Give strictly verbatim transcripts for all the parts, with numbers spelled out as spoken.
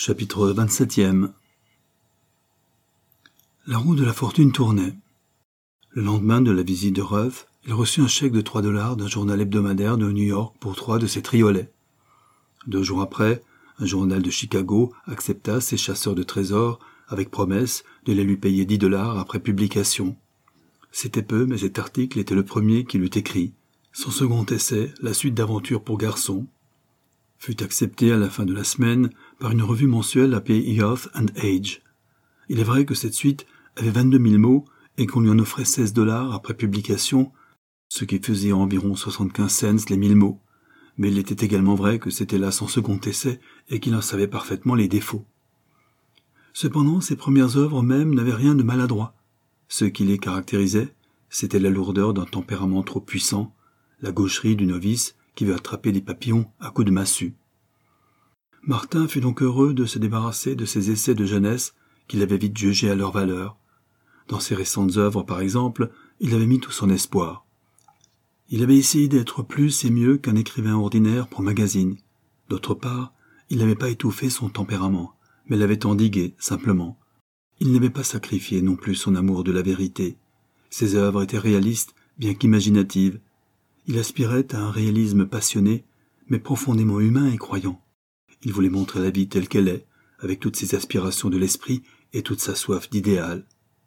Chapitre vingt-septième. La roue de la fortune tournait. Le lendemain de la visite de Ruff, il reçut un chèque de trois dollars d'un journal hebdomadaire de New York pour trois de ses triolets. Deux jours après, un journal de Chicago accepta ses chasseurs de trésors avec promesse de les lui payer dix dollars après publication. C'était peu, mais cet article était le premier qu'il eût écrit. Son second essai, La suite d'aventures pour garçons, fut accepté à la fin de la semaine par une revue mensuelle appelée Youth and Age. Il est vrai que cette suite avait vingt-deux mille mots et qu'on lui en offrait seize dollars après publication, ce qui faisait environ soixante-quinze cents les mille mots. Mais il était également vrai que c'était là son second essai et qu'il en savait parfaitement les défauts. Cependant, ses premières œuvres même n'avaient rien de maladroit. Ce qui les caractérisait, c'était la lourdeur d'un tempérament trop puissant, la gaucherie du novice qui veut attraper des papillons à coups de massue. Martin fut donc heureux de se débarrasser de ces essais de jeunesse qu'il avait vite jugés à leur valeur. Dans ses récentes œuvres, par exemple, il avait mis tout son espoir. Il avait essayé d'être plus et mieux qu'un écrivain ordinaire pour magazine. D'autre part, il n'avait pas étouffé son tempérament, mais l'avait endigué, simplement. Il n'avait pas sacrifié non plus son amour de la vérité. Ses œuvres étaient réalistes, bien qu'imaginatives. Il aspirait à un réalisme passionné, mais profondément humain et croyant. Il voulait montrer la vie telle qu'elle est, avec toutes ses aspirations de l'esprit et toute sa soif d'idéal.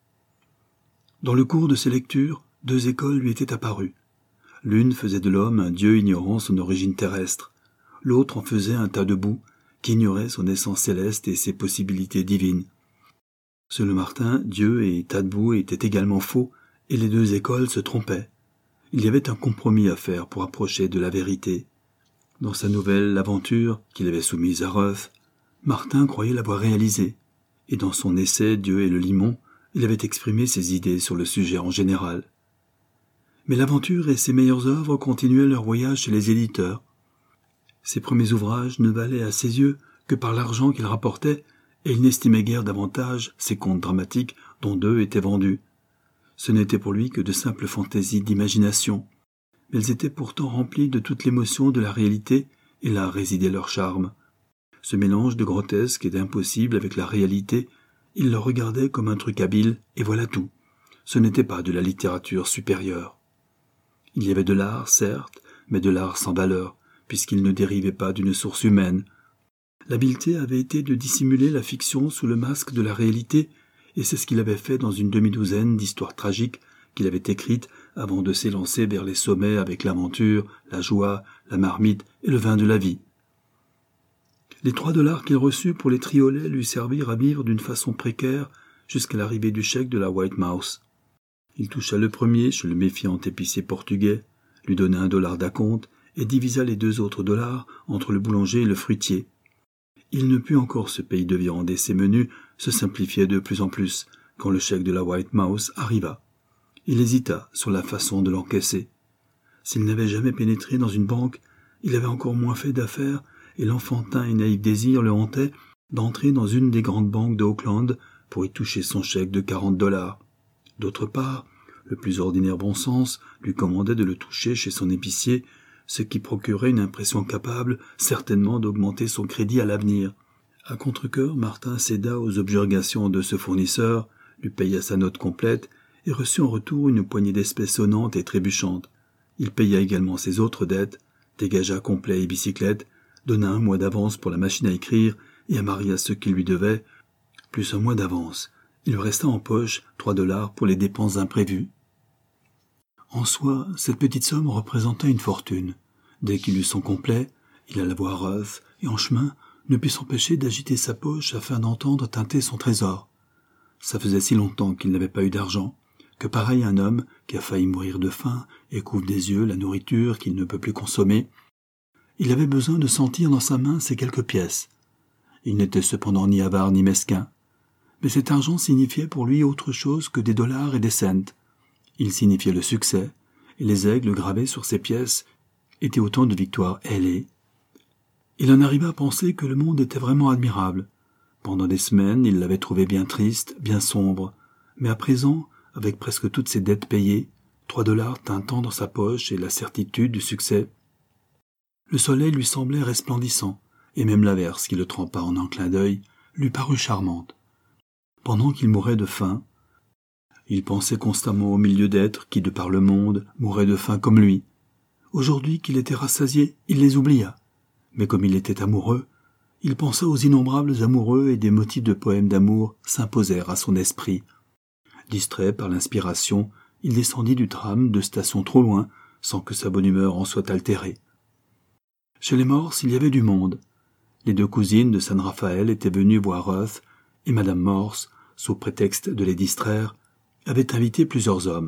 Dans le cours de ses lectures, deux écoles lui étaient apparues. L'une faisait de l'homme un dieu ignorant son origine terrestre. L'autre en faisait un tas de boue qui ignorait son essence céleste et ses possibilités divines. Selon Martin, Dieu et tas de boue étaient également faux, et les deux écoles se trompaient. Il y avait un compromis à faire pour approcher de la vérité. Dans sa nouvelle aventure qu'il avait soumise à Ruff, Martin croyait l'avoir réalisée, et dans son essai Dieu et le limon, il avait exprimé ses idées sur le sujet en général. Mais l'aventure et ses meilleures œuvres continuaient leur voyage chez les éditeurs. Ses premiers ouvrages ne valaient à ses yeux que par l'argent qu'ils rapportaient, et il n'estimait guère davantage ses contes dramatiques dont deux étaient vendus. Ce n'était pour lui que de simples fantaisies d'imagination, mais elles étaient pourtant remplies de toute l'émotion de la réalité, et là résidait leur charme. Ce mélange de grotesque et d'impossible avec la réalité, il le regardait comme un truc habile, et voilà tout. Ce n'était pas de la littérature supérieure. Il y avait de l'art, certes, mais de l'art sans valeur, puisqu'il ne dérivait pas d'une source humaine. L'habileté avait été de dissimuler la fiction sous le masque de la réalité, et c'est ce qu'il avait fait dans une demi-douzaine d'histoires tragiques qu'il avait écrites avant de s'élancer vers les sommets avec l'aventure, la joie, la marmite et le vin de la vie. Les trois dollars qu'il reçut pour les triolets lui servirent à vivre d'une façon précaire jusqu'à l'arrivée du chèque de la White Mouse. Il toucha le premier chez le méfiant épicier portugais, lui donna un dollar d'acompte et divisa les deux autres dollars entre le boulanger et le fruitier. Il ne put encore se payer de viande et ses menus se simplifiaient de plus en plus quand le chèque de la White Mouse arriva. Il hésita sur la façon de l'encaisser. S'il n'avait jamais pénétré dans une banque, il avait encore moins fait d'affaires et l'enfantin et naïf désir le hantait d'entrer dans une des grandes banques de Auckland pour y toucher son chèque de quarante dollars. D'autre part, le plus ordinaire bon sens lui commandait de le toucher chez son épicier, ce qui procurait une impression capable certainement d'augmenter son crédit à l'avenir. À contre-cœur, Martin céda aux objurgations de ce fournisseur, lui paya sa note complète et reçut en retour une poignée d'espèces sonnantes et trébuchantes. Il paya également ses autres dettes, dégagea complet et bicyclette, donna un mois d'avance pour la machine à écrire et amaria ce qu'il lui devait, plus un mois d'avance. Il lui resta en poche trois dollars pour les dépenses imprévues. En soi, cette petite somme représentait une fortune. Dès qu'il eut son complet, il alla voir Ruff et en chemin ne put s'empêcher d'agiter sa poche afin d'entendre tinter son trésor. Ça faisait si longtemps qu'il n'avait pas eu d'argent que, pareil à un homme qui a failli mourir de faim et couvre des yeux la nourriture qu'il ne peut plus consommer, il avait besoin de sentir dans sa main ces quelques pièces. Il n'était cependant ni avare ni mesquin, mais cet argent signifiait pour lui autre chose que des dollars et des cents. Il signifiait le succès, et les aigles gravés sur ces pièces étaient autant de victoires ailées. Il en arriva à penser que le monde était vraiment admirable. Pendant des semaines, il l'avait trouvé bien triste, bien sombre, mais à présent, avec presque toutes ses dettes payées, trois dollars tintant dans sa poche et la certitude du succès, le soleil lui semblait resplendissant, et même l'averse qui le trempa en un clin d'œil, lui parut charmante. Pendant qu'il mourait de faim, il pensait constamment au milieu d'êtres qui, de par le monde, mouraient de faim comme lui. Aujourd'hui qu'il était rassasié, il les oublia. Mais comme il était amoureux, il pensa aux innombrables amoureux et des motifs de poèmes d'amour s'imposèrent à son esprit. Distrait par l'inspiration, il descendit du tram deux stations trop loin, sans que sa bonne humeur en soit altérée. Chez les Morse, il y avait du monde. Les deux cousines de San Raphaël étaient venues voir Ruth, et Madame Morse, sous prétexte de les distraire, avait invité plusieurs hommes.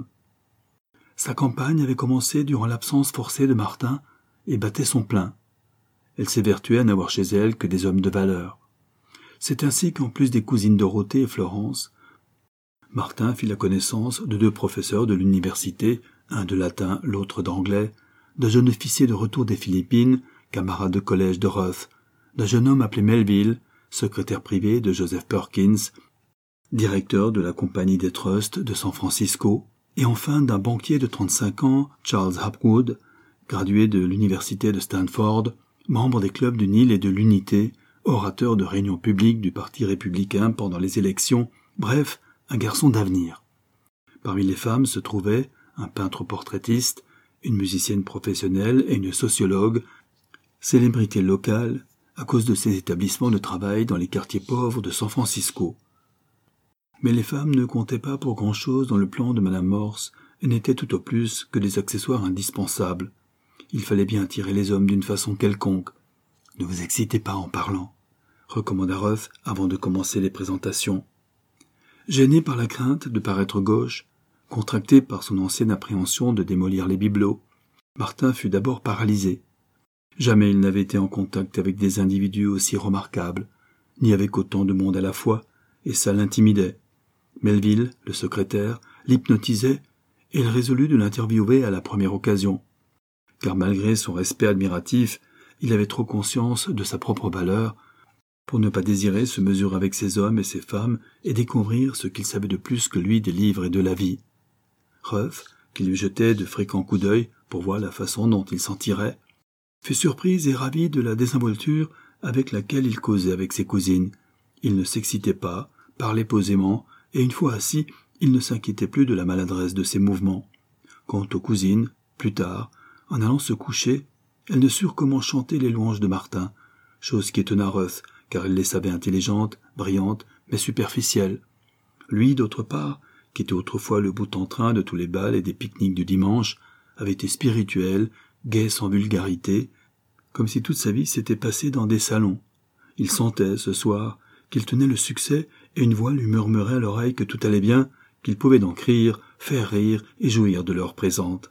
Sa campagne avait commencé durant l'absence forcée de Martin et battait son plein. Elle s'évertuait à n'avoir chez elle que des hommes de valeur. C'est ainsi qu'en plus des cousines Dorothée et Florence, Martin fit la connaissance de deux professeurs de l'université, un de latin, l'autre d'anglais, d'un jeune officier de retour des Philippines, camarade de collège de Ruth, d'un jeune homme appelé Melville, secrétaire privé de Joseph Perkins, directeur de la compagnie des trusts de San Francisco, et enfin d'un banquier de trente-cinq ans, Charles Hapgood, gradué de l'université de Stanford, membre des clubs du Nil et de l'Unité, orateur de réunions publiques du Parti républicain pendant les élections, bref, un garçon d'avenir. Parmi les femmes se trouvaient un peintre portraitiste, une musicienne professionnelle et une sociologue, célébrité locale à cause de ses établissements de travail dans les quartiers pauvres de San Francisco. Mais les femmes ne comptaient pas pour grand-chose dans le plan de Madame Morse et n'étaient tout au plus que des accessoires indispensables. Il fallait bien attirer les hommes d'une façon quelconque. « Ne vous excitez pas en parlant », recommanda Ruth avant de commencer les présentations. Gêné par la crainte de paraître gauche, contracté par son ancienne appréhension de démolir les bibelots, Martin fut d'abord paralysé. Jamais il n'avait été en contact avec des individus aussi remarquables, ni avec autant de monde à la fois, et ça l'intimidait. Melville, le secrétaire, l'hypnotisait, et il résolut de l'interviewer à la première occasion. Car malgré son respect admiratif, il avait trop conscience de sa propre valeur pour ne pas désirer se mesurer avec ces hommes et ces femmes et découvrir ce qu'ils savaient de plus que lui des livres et de la vie. Ruth, qui lui jetait de fréquents coups d'œil pour voir la façon dont il s'en tirait, fut surprise et ravie de la désinvolture avec laquelle il causait avec ses cousines. Il ne s'excitait pas, parlait posément, et une fois assis, il ne s'inquiétait plus de la maladresse de ses mouvements. Quant aux cousines, plus tard, en allant se coucher, elles ne surent comment chanter les louanges de Martin, chose qui étonna Ruth, car elle les savait intelligentes, brillantes, mais superficielles. Lui, d'autre part, qui était autrefois le bout-en-train de tous les bals et des pique-niques du dimanche, avait été spirituel, gai sans vulgarité, comme si toute sa vie s'était passée dans des salons. Il sentait, ce soir, qu'il tenait le succès et une voix lui murmurait à l'oreille que tout allait bien, qu'il pouvait donc rire, faire rire et jouir de l'heure présente.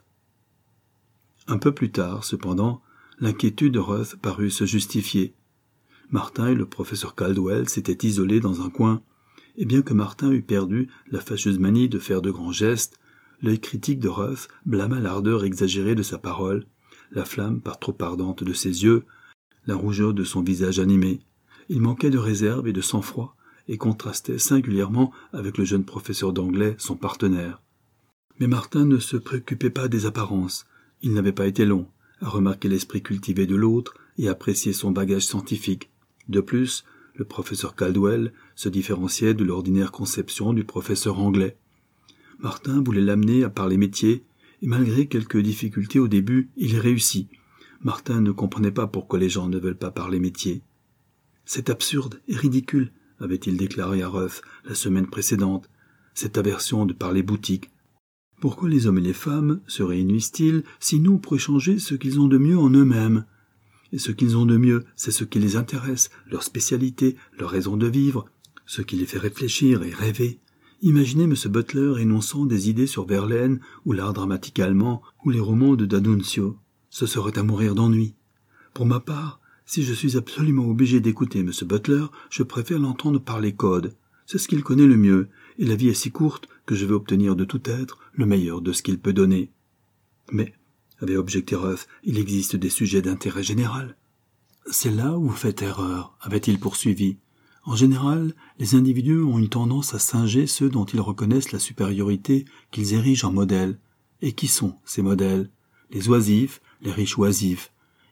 Un peu plus tard, cependant, l'inquiétude de Ruth parut se justifier. Martin et le professeur Caldwell s'étaient isolés dans un coin, et bien que Martin eût perdu la fâcheuse manie de faire de grands gestes, l'œil critique de Ruth blâma l'ardeur exagérée de sa parole, la flamme par trop ardente de ses yeux, la rougeur de son visage animé. Il manquait de réserve et de sang-froid, et contrastait singulièrement avec le jeune professeur d'anglais, son partenaire. Mais Martin ne se préoccupait pas des apparences. Il n'avait pas été long à remarquer l'esprit cultivé de l'autre et apprécier son bagage scientifique. De plus, le professeur Caldwell se différenciait de l'ordinaire conception du professeur anglais. Martin voulait l'amener à parler métier, et malgré quelques difficultés au début, il y réussit. Martin ne comprenait pas pourquoi les gens ne veulent pas parler métier. « C'est absurde et ridicule », avait-il déclaré à Ruth la semaine précédente, cette aversion de parler boutique. Pourquoi les hommes et les femmes se réunissent-ils sinon pour échanger ce qu'ils ont de mieux en eux-mêmes ? Et ce qu'ils ont de mieux, c'est ce qui les intéresse, leur spécialité, leur raison de vivre, ce qui les fait réfléchir et rêver. Imaginez M. Butler énonçant des idées sur Verlaine, ou l'art dramatique allemand, ou les romans de D'Annunzio. Ce serait à mourir d'ennui. Pour ma part, si je suis absolument obligé d'écouter M. Butler, je préfère l'entendre parler code. C'est ce qu'il connaît le mieux, et la vie est si courte que je veux obtenir de tout être le meilleur de ce qu'il peut donner. Mais, avait objecté Ruth, il existe des sujets d'intérêt général. C'est là où vous faites erreur, avait-il poursuivi. En général, les individus ont une tendance à singer ceux dont ils reconnaissent la supériorité qu'ils érigent en modèle. Et qui sont ces modèles ? Les oisifs, les riches oisifs.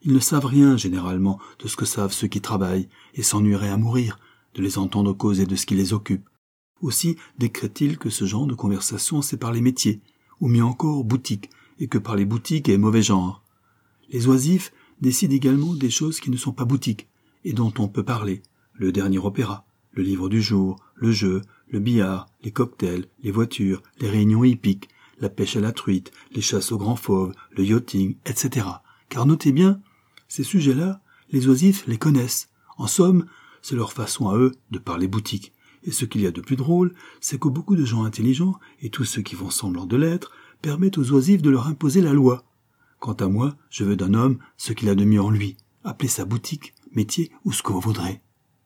Ils ne savent rien, généralement, de ce que savent ceux qui travaillent, et s'ennuieraient à mourir de les entendre causer de ce qui les occupe. Aussi décrète-t-il que ce genre de conversation, c'est par les métiers, ou mieux encore boutiques, et que par les boutiques et mauvais genre. Les oisifs décident également des choses qui ne sont pas boutiques, et dont on peut parler, le dernier opéra, le livre du jour, le jeu, le billard, les cocktails, les voitures, les réunions hippiques, la pêche à la truite, les chasses aux grands fauves, le yachting, et cetera. Car notez bien, ces sujets-là, les oisifs les connaissent. En somme, c'est leur façon à eux de parler boutique. Et ce qu'il y a de plus drôle, c'est que beaucoup de gens intelligents, et tous ceux qui font semblant de l'être, permettent aux oisifs de leur imposer la loi. Quant à moi, je veux d'un homme ce qu'il a de mieux en lui. Appelez ça boutique, métier ou ce que vous voudrez.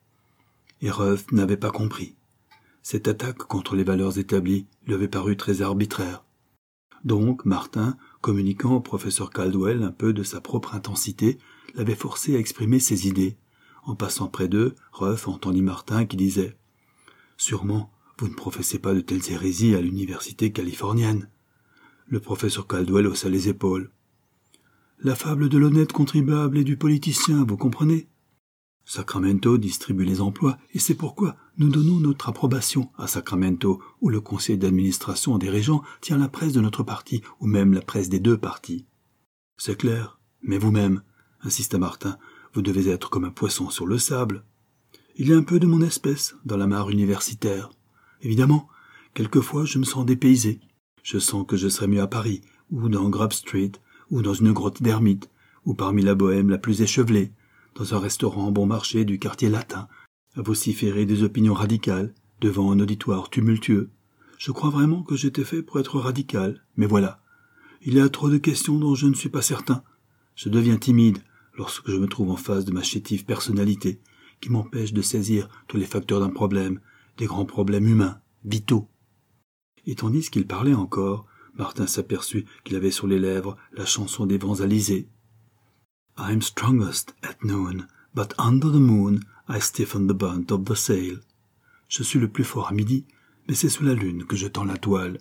Et Ruff n'avait pas compris. Cette attaque contre les valeurs établies lui avait paru très arbitraire. Donc, Martin, communiquant au professeur Caldwell un peu de sa propre intensité, l'avait forcé à exprimer ses idées. En passant près d'eux, Ruff entendit Martin qui disait « Sûrement, vous ne professez pas de telles hérésies à l'université californienne. » Le professeur Caldwell haussa les épaules. « La fable de l'honnête contribuable et du politicien, vous comprenez ? Sacramento distribue les emplois, et c'est pourquoi nous donnons notre approbation à Sacramento, où le conseil d'administration des régents tient la presse de notre parti, ou même la presse des deux partis. »« C'est clair, mais vous-même, insista Martin, vous devez être comme un poisson sur le sable. Il y a un peu de mon espèce dans la mare universitaire. Évidemment, quelquefois je me sens dépaysé. Je sens que je serais mieux à Paris, ou dans Grub Street, ou dans une grotte d'ermite, ou parmi la bohème la plus échevelée, dans un restaurant bon marché du quartier latin, à vociférer des opinions radicales, devant un auditoire tumultueux. Je crois vraiment que j'étais fait pour être radical, mais voilà. Il y a trop de questions dont je ne suis pas certain. Je deviens timide lorsque je me trouve en face de ma chétive personnalité, qui m'empêche de saisir tous les facteurs d'un problème, des grands problèmes humains, vitaux. Et tandis qu'il parlait encore, Martin s'aperçut qu'il avait sur les lèvres la chanson des vents alizés. I'm strongest at noon, but under the moon I stiffen the bunt of the sail. Je suis le plus fort à midi, mais c'est sous la lune que je tends la toile.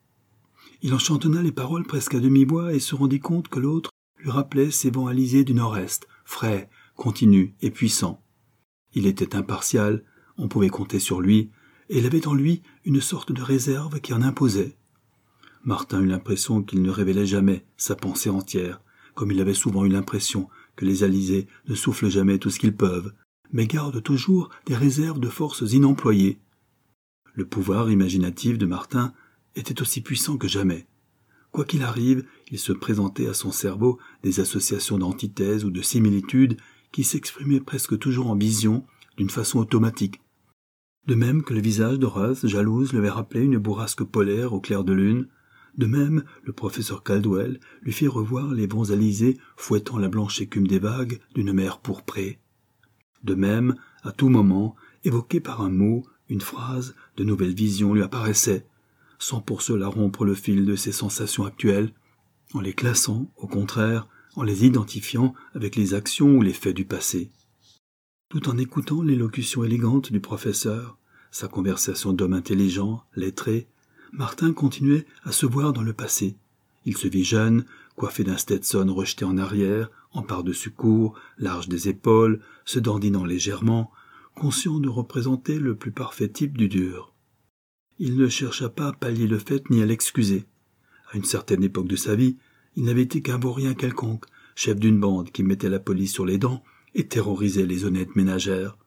Il en chantonna les paroles presque à demi-voix et se rendit compte que l'autre lui rappelait ces vents alizés du nord-est, frais, continus et puissants. Il était impartial, on pouvait compter sur lui, et il avait en lui une sorte de réserve qui en imposait. Martin eut l'impression qu'il ne révélait jamais sa pensée entière, comme il avait souvent eu l'impression que les alizés ne soufflent jamais tout ce qu'ils peuvent, mais gardent toujours des réserves de forces inemployées. Le pouvoir imaginatif de Martin était aussi puissant que jamais. Quoi qu'il arrive, il se présentait à son cerveau des associations d'antithèses ou de similitudes qui s'exprimaient presque toujours en vision, d'une façon automatique. De même que le visage de Ruth, jalouse, lui avait rappelé une bourrasque polaire au clair de lune, de même, le professeur Caldwell lui fit revoir les vents alizés fouettant la blanche écume des vagues d'une mer pourprée. De même, à tout moment, évoqué par un mot, une phrase, de nouvelles visions lui apparaissaient, sans pour cela rompre le fil de ses sensations actuelles, en les classant, au contraire, en les identifiant avec les actions ou les faits du passé. Tout en écoutant l'élocution élégante du professeur, sa conversation d'homme intelligent, lettré, Martin continuait à se voir dans le passé. Il se vit jeune, coiffé d'un Stetson rejeté en arrière, en par-dessus court, large des épaules, se dandinant légèrement, conscient de représenter le plus parfait type du dur. Il ne chercha pas à pallier le fait ni à l'excuser. À une certaine époque de sa vie, il n'avait été qu'un vaurien quelconque, chef d'une bande qui mettait la police sur les dents et terrorisait les honnêtes ménagères.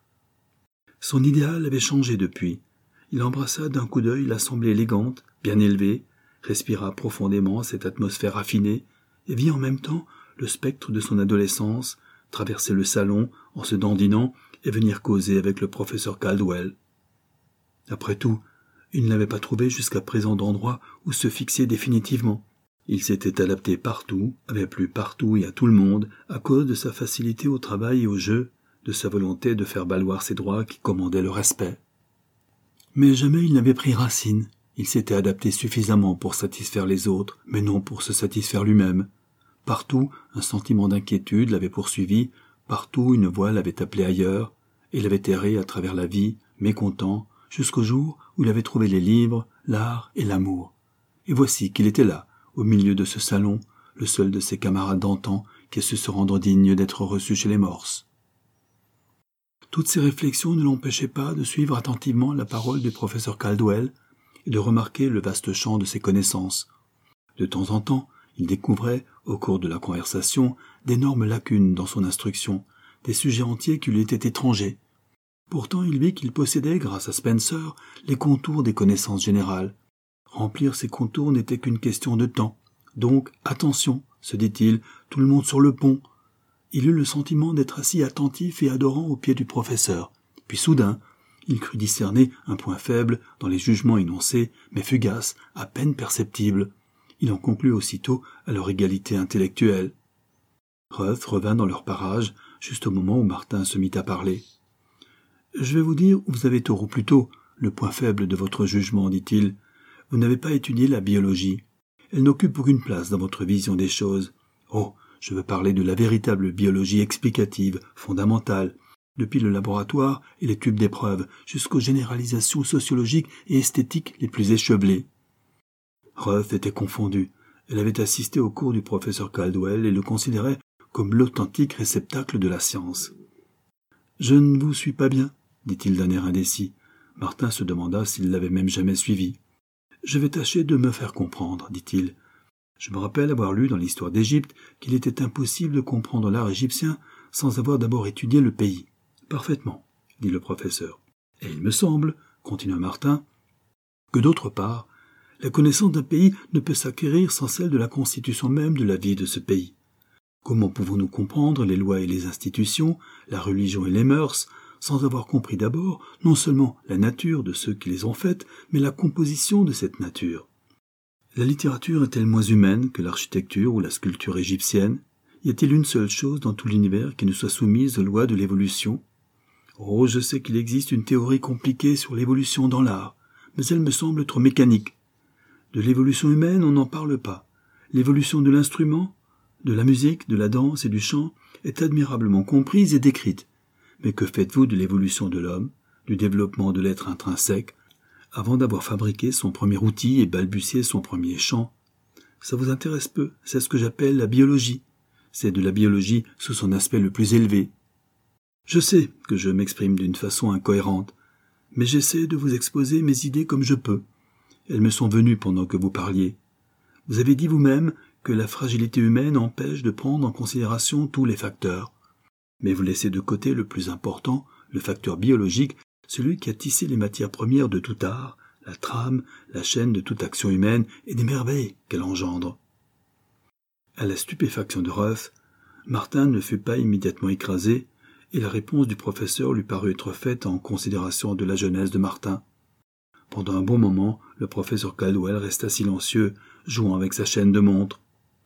Son idéal avait changé depuis. Il embrassa d'un coup d'œil l'assemblée élégante, bien élevée, respira profondément cette atmosphère raffinée, et vit en même temps le spectre de son adolescence traverser le salon en se dandinant et venir causer avec le professeur Caldwell. Après tout, il n'avait pas trouvé jusqu'à présent d'endroit où se fixer définitivement. Il s'était adapté partout, avait plu partout et à tout le monde, à cause de sa facilité au travail et au jeu, de sa volonté de faire valoir ses droits qui commandaient le respect. Mais jamais il n'avait pris racine. Il s'était adapté suffisamment pour satisfaire les autres, mais non pour se satisfaire lui-même. Partout, un sentiment d'inquiétude l'avait poursuivi, partout une voix l'avait appelé ailleurs, et l'avait erré à travers la vie, mécontent, jusqu'au jour où il avait trouvé les livres, l'art et l'amour. Et voici qu'il était là, au milieu de ce salon, le seul de ses camarades d'antan qui a su se rendre digne d'être reçu chez les Morses. Toutes ces réflexions ne l'empêchaient pas de suivre attentivement la parole du professeur Caldwell et de remarquer le vaste champ de ses connaissances. De temps en temps, il découvrait, au cours de la conversation, d'énormes lacunes dans son instruction, des sujets entiers qui lui étaient étrangers. Pourtant, il vit qu'il possédait, grâce à Spencer, les contours des connaissances générales. Remplir ces contours n'était qu'une question de temps. Donc, attention, se dit-il, tout le monde sur le pont. Il eut le sentiment d'être assis attentif et adorant aux pieds du professeur. Puis soudain, il crut discerner un point faible dans les jugements énoncés, mais fugace, à peine perceptible. Il en conclut aussitôt à leur égalité intellectuelle. Ruth revint dans leur parage, juste au moment où Martin se mit à parler. « Je vais vous dire où vous avez tort, ou plutôt, le point faible de votre jugement, dit-il. Vous n'avez pas étudié la biologie. Elle n'occupe aucune place dans votre vision des choses. Oh, je veux parler de la véritable biologie explicative, fondamentale, depuis le laboratoire et les tubes d'épreuves, jusqu'aux généralisations sociologiques et esthétiques les plus échevelées. » Ruth était confondue. Elle avait assisté au cours du professeur Caldwell et le considérait comme l'authentique réceptacle de la science. « Je ne vous suis pas bien, » dit-il d'un air indécis. Martin se demanda s'il l'avait même jamais suivi. « Je vais tâcher de me faire comprendre, » dit-il. « Je me rappelle avoir lu dans l'histoire d'Égypte qu'il était impossible de comprendre l'art égyptien sans avoir d'abord étudié le pays. »« Parfaitement, » dit le professeur. « Et il me semble, » continua Martin, « que d'autre part, la connaissance d'un pays ne peut s'acquérir sans celle de la constitution même de la vie de ce pays. Comment pouvons-nous comprendre les lois et les institutions, la religion et les mœurs, sans avoir compris d'abord non seulement la nature de ceux qui les ont faites, mais la composition de cette nature? La littérature est-elle moins humaine que l'architecture ou la sculpture égyptienne? Y a-t-il une seule chose dans tout l'univers qui ne soit soumise aux lois de l'évolution? Oh, je sais qu'il existe une théorie compliquée sur l'évolution dans l'art, mais elle me semble trop mécanique. De l'évolution humaine, on n'en parle pas. L'évolution de l'instrument, de la musique, de la danse et du chant est admirablement comprise et décrite. Mais que faites-vous de l'évolution de l'homme, du développement de l'être intrinsèque, avant d'avoir fabriqué son premier outil et balbutié son premier chant? Ça vous intéresse peu, c'est ce que j'appelle la biologie. C'est de la biologie sous son aspect le plus élevé. Je sais que je m'exprime d'une façon incohérente, mais j'essaie de vous exposer mes idées comme je peux. Elles me sont venues pendant que vous parliez. Vous avez dit vous-même que la fragilité humaine empêche de prendre en considération tous les facteurs. Mais vous laissez de côté le plus important, le facteur biologique, celui qui a tissé les matières premières de tout art, la trame, la chaîne de toute action humaine et des merveilles qu'elle engendre. À la stupéfaction de Ruth, Martin ne fut pas immédiatement écrasé, et la réponse du professeur lui parut être faite en considération de la jeunesse de Martin. Pendant un bon moment, le professeur Caldwell resta silencieux, jouant avec sa chaîne de montre.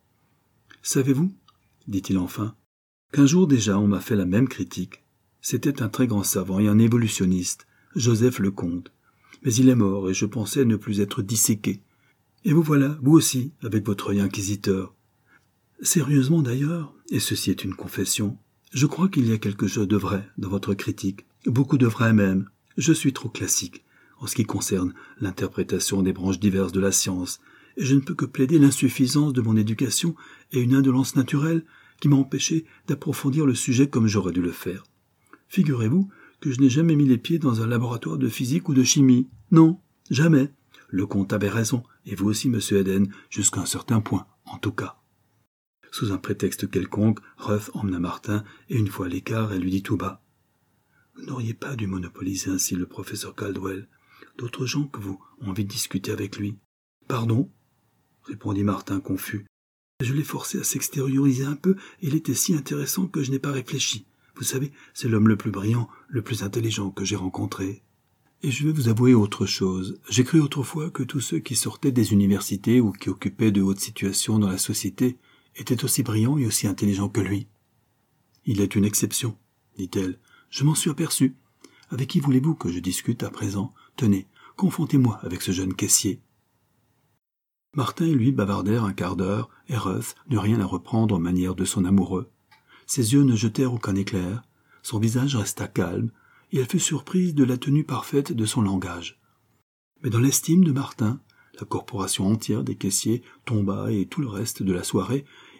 « Savez-vous, dit-il enfin, qu'un jour déjà on m'a fait la même critique. C'était un très grand savant et un évolutionniste, Joseph Lecomte. Mais il est mort et je pensais ne plus être disséqué. Et vous voilà, vous aussi, avec votre œil inquisiteur. Sérieusement d'ailleurs, et ceci est une confession, je crois qu'il y a quelque chose de vrai dans votre critique, beaucoup de vrai même. Je suis trop classique en ce qui concerne l'interprétation des branches diverses de la science, et je ne peux que plaider l'insuffisance de mon éducation et une indolence naturelle qui m'a empêché d'approfondir le sujet comme j'aurais dû le faire. Figurez-vous que je n'ai jamais mis les pieds dans un laboratoire de physique ou de chimie. Non, jamais. Lecomte avait raison, et vous aussi, monsieur Eden, jusqu'à un certain point, en tout cas. Sous un prétexte quelconque, Ruth emmena Martin, et une fois à l'écart, elle lui dit tout bas. « Vous n'auriez pas dû monopoliser ainsi le professeur Caldwell. D'autres gens que vous ont envie de discuter avec lui. »« Pardon ?» répondit Martin confus. « Je l'ai forcé à s'extérioriser un peu, et il était si intéressant que je n'ai pas réfléchi. Vous savez, c'est l'homme le plus brillant, le plus intelligent que j'ai rencontré. Et je vais vous avouer autre chose. J'ai cru autrefois que tous ceux qui sortaient des universités ou qui occupaient de hautes situations dans la société étaient aussi brillants et aussi intelligents que lui. Il est une exception, dit-elle. Je m'en suis aperçu. Avec qui voulez-vous que je discute à présent? Tenez, confrontez-moi avec ce jeune caissier. » Martin et lui bavardèrent un quart d'heure, et Ruth n'eut rien à reprendre aux manières de son amoureux. Ses yeux ne jetèrent aucun éclair, son visage resta calme, et elle fut surprise de la tenue parfaite de son langage. Mais dans l'estime de Martin, la corporation entière des caissiers tomba et tout le reste de la soirée,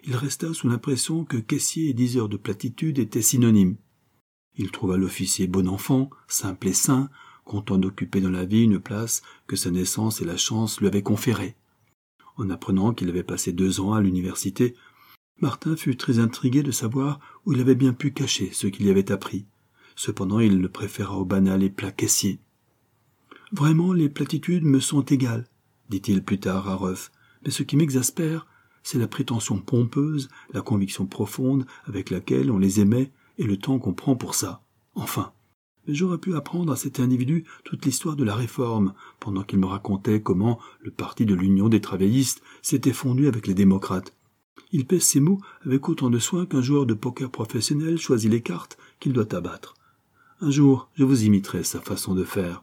il resta sous l'impression que caissier et diseur de platitudes étaient synonymes. Il trouva l'officier bon enfant, simple et sain, content d'occuper dans la vie une place que sa naissance et la chance lui avaient conférée. En apprenant qu'il avait passé deux ans à l'université, Martin fut très intrigué de savoir où il avait bien pu cacher ce qu'il y avait appris. Cependant, il le préféra au banal et plat caissier. « Vraiment, les platitudes me sont égales, » dit-il plus tard à Ruff, « mais ce qui m'exaspère, c'est la prétention pompeuse, la conviction profonde avec laquelle on les émet et le temps qu'on prend pour ça. Enfin, mais j'aurais pu apprendre à cet individu toute l'histoire de la Réforme, pendant qu'il me racontait comment le parti de l'Union des travaillistes s'était fondu avec les démocrates. Il pèse ses mots avec autant de soin qu'un joueur de poker professionnel choisit les cartes qu'il doit abattre. Un jour, je vous imiterai sa façon de faire.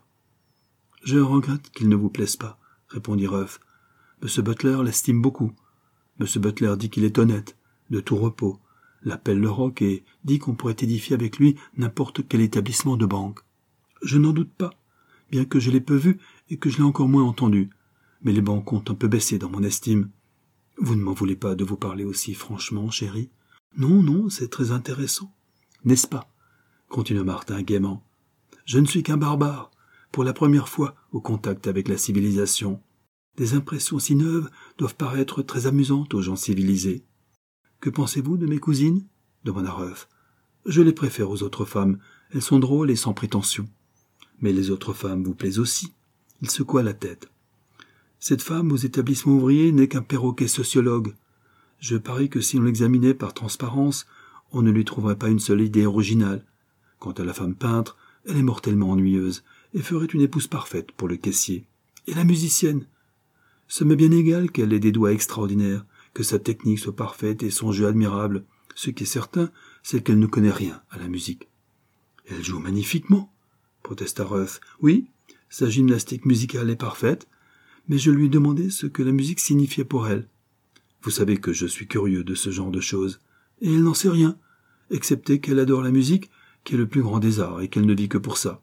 « Je regrette qu'il ne vous plaise pas, » répondit Ruff. « M. Butler l'estime beaucoup. M. Butler dit qu'il est honnête, de tout repos, l'appelle le roc et dit qu'on pourrait édifier avec lui n'importe quel établissement de banque. Je n'en doute pas, bien que je l'ai peu vu et que je l'ai encore moins entendu, mais les banques ont un peu baissé dans mon estime. Vous ne m'en voulez pas de vous parler aussi franchement, chérie? Non, non, c'est très intéressant. N'est-ce pas? Continua Martin gaiement. Je ne suis qu'un barbare, pour la première fois au contact avec la civilisation. Des impressions si neuves doivent paraître très amusantes aux gens civilisés. Que pensez-vous de mes cousines? Demanda Ruff. Je les préfère aux autres femmes. Elles sont drôles et sans prétention. Mais les autres femmes vous plaisent aussi. Il secoua la tête. Cette femme aux établissements ouvriers n'est qu'un perroquet sociologue. Je parie que si on l'examinait par transparence, on ne lui trouverait pas une seule idée originale. Quant à la femme peintre, elle est mortellement ennuyeuse et ferait une épouse parfaite pour le caissier. Et la musicienne? Ça m'est bien égal qu'elle ait des doigts extraordinaires, que sa technique soit parfaite et son jeu admirable. Ce qui est certain, c'est qu'elle ne connaît rien à la musique. Elle joue magnifiquement, protesta Ruff. Oui, sa gymnastique musicale est parfaite, mais je lui ai demandé ce que la musique signifiait pour elle. Vous savez que je suis curieux de ce genre de choses, et elle n'en sait rien, excepté qu'elle adore la musique, qui est le plus grand des arts, et qu'elle ne vit que pour ça.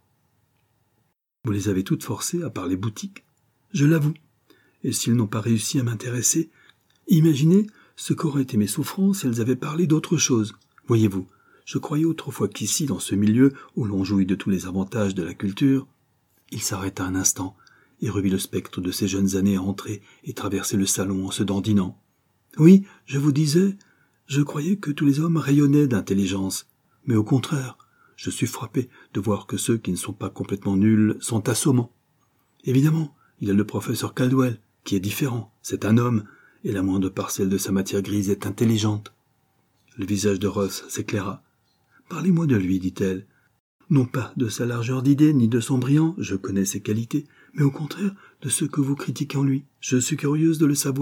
Vous les avez toutes forcées à parler boutique, je l'avoue, et s'ils n'ont pas réussi à m'intéresser, imaginez ce qu'auraient été mes souffrances si elles avaient parlé d'autre chose. Voyez-vous, je croyais autrefois qu'ici, dans ce milieu où l'on jouit de tous les avantages de la culture, il s'arrêta un instant, et revit le spectre de ses jeunes années entrer et traverser le salon en se dandinant. Oui, je vous disais, je croyais que tous les hommes rayonnaient d'intelligence, mais au contraire, je suis frappé de voir que ceux qui ne sont pas complètement nuls sont assommants. Évidemment, il y a le professeur Caldwell, qui est différent, c'est un homme, et la moindre parcelle de sa matière grise est intelligente. Le visage de Ruff s'éclaira. « Parlez-moi de lui, dit-elle. Non pas de sa largeur d'idées, ni de son brillant, je connais ses qualités, mais au contraire de ce que vous critiquez en lui. Je suis curieuse de le savoir. »«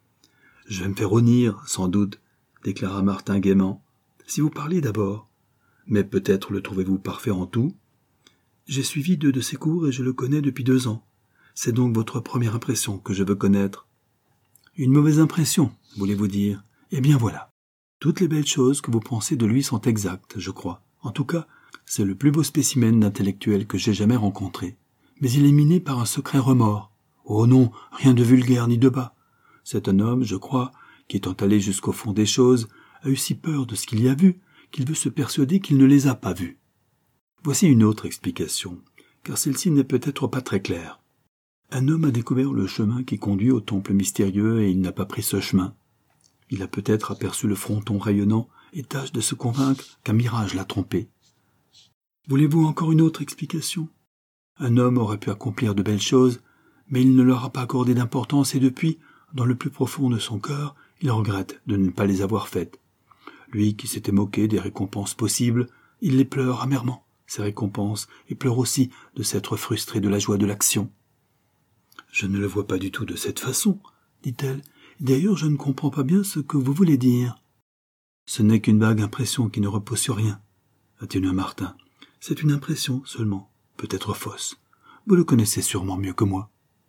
Je vais me faire honnir, sans doute, » déclara Martin gaiement. « Si vous parliez d'abord. Mais peut-être le trouvez-vous parfait en tout. J'ai suivi deux de ses cours et je le connais depuis deux ans. C'est donc votre première impression que je veux connaître. » « Une mauvaise impression, voulez-vous dire? Eh bien voilà. Toutes les belles choses que vous pensez de lui sont exactes, je crois. En tout cas, c'est le plus beau spécimen d'intellectuel que j'ai jamais rencontré. Mais il est miné par un secret remords. Oh non, rien de vulgaire ni de bas. C'est un homme, je crois, qui étant allé jusqu'au fond des choses, a eu si peur de ce qu'il y a vu, qu'il veut se persuader qu'il ne les a pas vues. Voici une autre explication, car celle-ci n'est peut-être pas très claire. Un homme a découvert le chemin qui conduit au temple mystérieux et il n'a pas pris ce chemin. Il a peut-être aperçu le fronton rayonnant et tâche de se convaincre qu'un mirage l'a trompé. Voulez-vous encore une autre explication? Un homme aurait pu accomplir de belles choses, mais il ne leur a pas accordé d'importance et depuis, dans le plus profond de son cœur, il regrette de ne pas les avoir faites. Lui qui s'était moqué des récompenses possibles, il les pleure amèrement, ces récompenses, et pleure aussi de s'être frustré de la joie de l'action. « Je ne le vois pas du tout de cette façon, » dit-elle. « D'ailleurs, je ne comprends pas bien ce que vous voulez dire. »« Ce n'est qu'une vague impression qui ne repose sur rien, » atténua Martin. « C'est une impression seulement, peut-être fausse. Vous le connaissez sûrement mieux que moi. »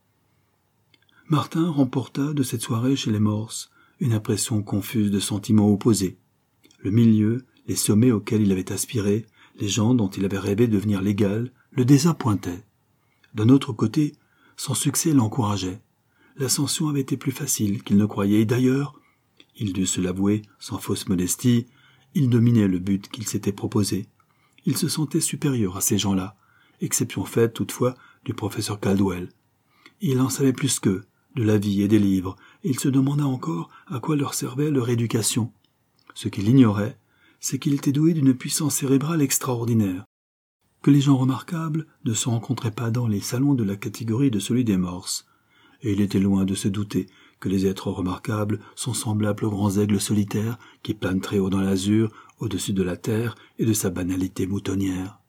Martin remporta de cette soirée chez les Morse une impression confuse de sentiments opposés. Le milieu, les sommets auxquels il avait aspiré, les gens dont il avait rêvé devenir l'égal, le désappointaient. D'un autre côté, son succès l'encourageait. L'ascension avait été plus facile qu'il ne croyait, et d'ailleurs, Il dut se l'avouer, sans fausse modestie, il dominait le but qu'il s'était proposé. Il se sentait supérieur à ces gens-là, exception faite toutefois du professeur Caldwell. Il en savait plus qu'eux, de la vie et des livres, et il se demanda encore à quoi leur servait leur éducation. Ce qu'il ignorait, c'est qu'il était doué d'une puissance cérébrale extraordinaire, que les gens remarquables ne se rencontraient pas dans les salons de la catégorie de celui des morses, et il était loin de se douter que les êtres remarquables sont semblables aux grands aigles solitaires qui planent très haut dans l'azur, au-dessus de la terre et de sa banalité moutonnière.